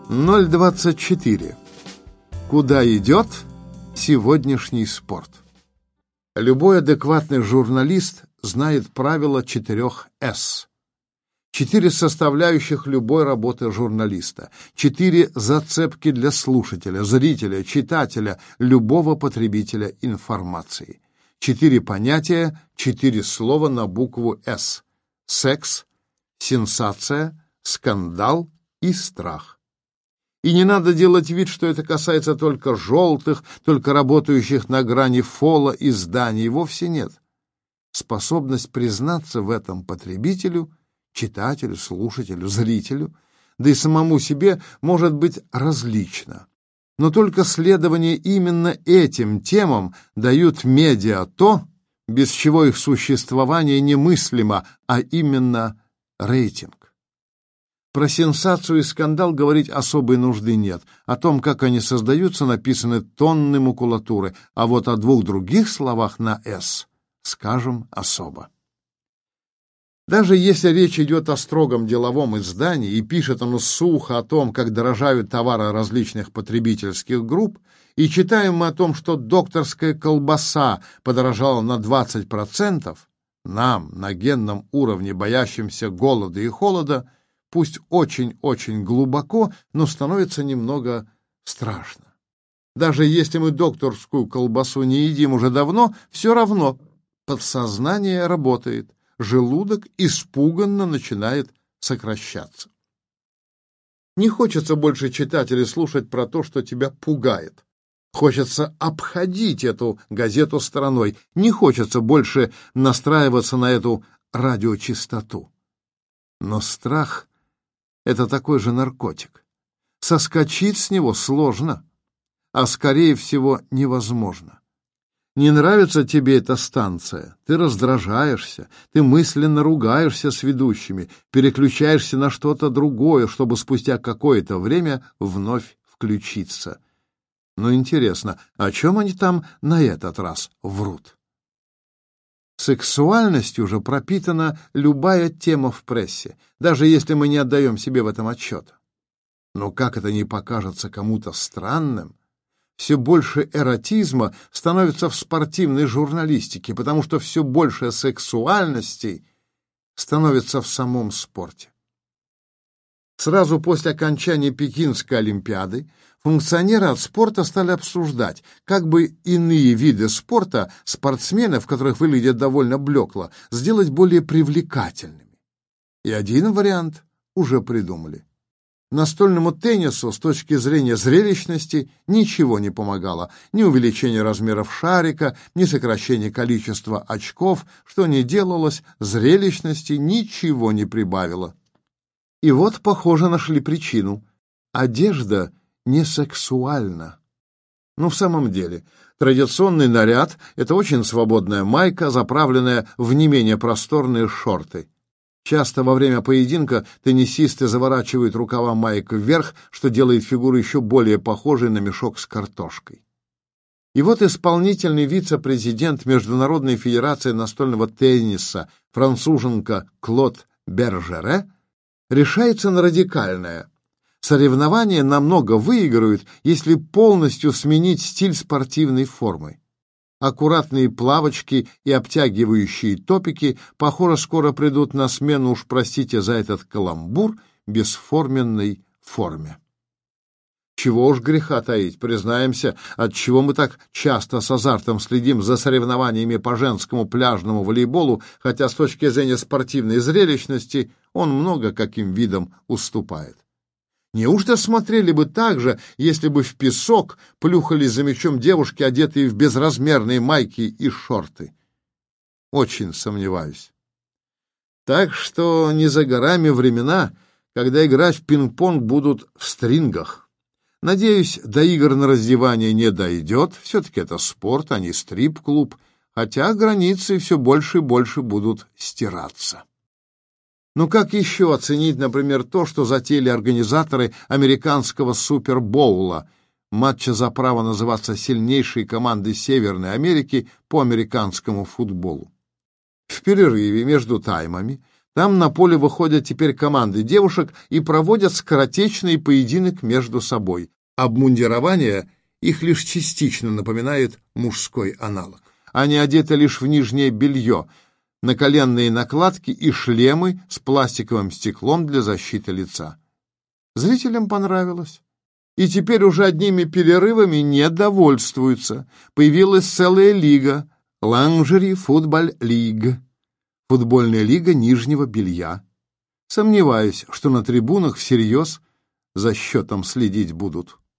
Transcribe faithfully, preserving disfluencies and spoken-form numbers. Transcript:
ноль двадцать четыре. Куда идет сегодняшний спорт? Любой адекватный журналист знает правило четырех «С». Четыре составляющих любой работы журналиста. Четыре зацепки для слушателя, зрителя, читателя, любого потребителя информации. Четыре понятия, четыре слова на букву «С». Секс, сенсация, скандал и страх. И не надо делать вид, что это касается только желтых, только работающих на грани фола изданий. Вовсе нет. Способность признаться в этом потребителю, читателю, слушателю, зрителю, да и самому себе может быть различна. Но только следование именно этим темам дают медиа то, без чего их существование немыслимо, а именно рейтинг. Про сенсацию и скандал говорить особой нужды нет. О том, как они создаются, написаны тонны макулатуры, а вот о двух других словах на «С» скажем особо. Даже если речь идет о строгом деловом издании и пишет оно сухо о том, как дорожают товары различных потребительских групп, и читаем мы о том, что докторская колбаса подорожала на двадцать процентов, нам, на генном уровне, боящимся голода и холода, пусть очень-очень глубоко, но становится немного страшно. Даже если мы докторскую колбасу не едим уже давно, все равно подсознание работает, желудок испуганно начинает сокращаться. Не хочется больше читать или слушать про то, что тебя пугает. Хочется обходить эту газету стороной. Не хочется больше настраиваться на эту радиочастоту. Но страх — это такой же наркотик. Соскочить с него сложно, а, скорее всего, невозможно. Не нравится тебе эта станция, ты раздражаешься, ты мысленно ругаешься с ведущими, переключаешься на что-то другое, чтобы спустя какое-то время вновь включиться. Но интересно, о чем они там на этот раз врут? Сексуальностью же пропитана любая тема в прессе, даже если мы не отдаем себе в этом отчета. Но как это ни покажется кому-то странным, все больше эротизма становится в спортивной журналистике, потому что все больше сексуальности становится в самом спорте. Сразу после окончания Пекинской Олимпиады функционеры от спорта стали обсуждать, как бы иные виды спорта, спортсменов, которых выглядят довольно блекло, сделать более привлекательными. И один вариант уже придумали. Настольному теннису с точки зрения зрелищности ничего не помогало. Ни увеличение размеров шарика, ни сокращение количества очков, что ни делалось, зрелищности ничего не прибавило. И вот, похоже, нашли причину. Одежда не сексуальна. Ну, в самом деле, традиционный наряд — это очень свободная майка, заправленная в не менее просторные шорты. Часто во время поединка теннисисты заворачивают рукава маек вверх, что делает фигуру еще более похожей на мешок с картошкой. И вот исполнительный вице-президент Международной федерации настольного тенниса, француженка Клод Бержере, решается на радикальное. Соревнования намного выиграют, если полностью сменить стиль спортивной формы. Аккуратные плавочки и обтягивающие топики, похоже, скоро придут на смену, уж простите за этот каламбур, бесформенной форме. Чего уж греха таить, признаемся, отчего мы так часто с азартом следим за соревнованиями по женскому пляжному волейболу, хотя с точки зрения спортивной зрелищности он много каким видам уступает. Неужто смотрели бы так же, если бы в песок плюхались за мячом девушки, одетые в безразмерные майки и шорты? Очень сомневаюсь. Так что не за горами времена, когда играть в пинг-понг будут в стрингах. Надеюсь, до игр на раздевание не дойдет. Все-таки это спорт, а не стрип-клуб, хотя границы все больше и больше будут стираться. Ну как еще оценить, например, то, что затеяли организаторы американского Супербоула, матча за право называться сильнейшей командой Северной Америки по американскому футболу? В перерыве между таймами Там на поле выходят теперь команды девушек и проводят скоротечный поединок между собой. Обмундирование их лишь частично напоминает мужской аналог. Они одеты лишь в нижнее белье, наколенные накладки и шлемы с пластиковым стеклом для защиты лица. Зрителям понравилось. И теперь уже одними перерывами не довольствуются. Появилась целая лига — Lingerie Football League, футбольная лига нижнего белья. Сомневаюсь, что на трибунах всерьез за счетом следить будут.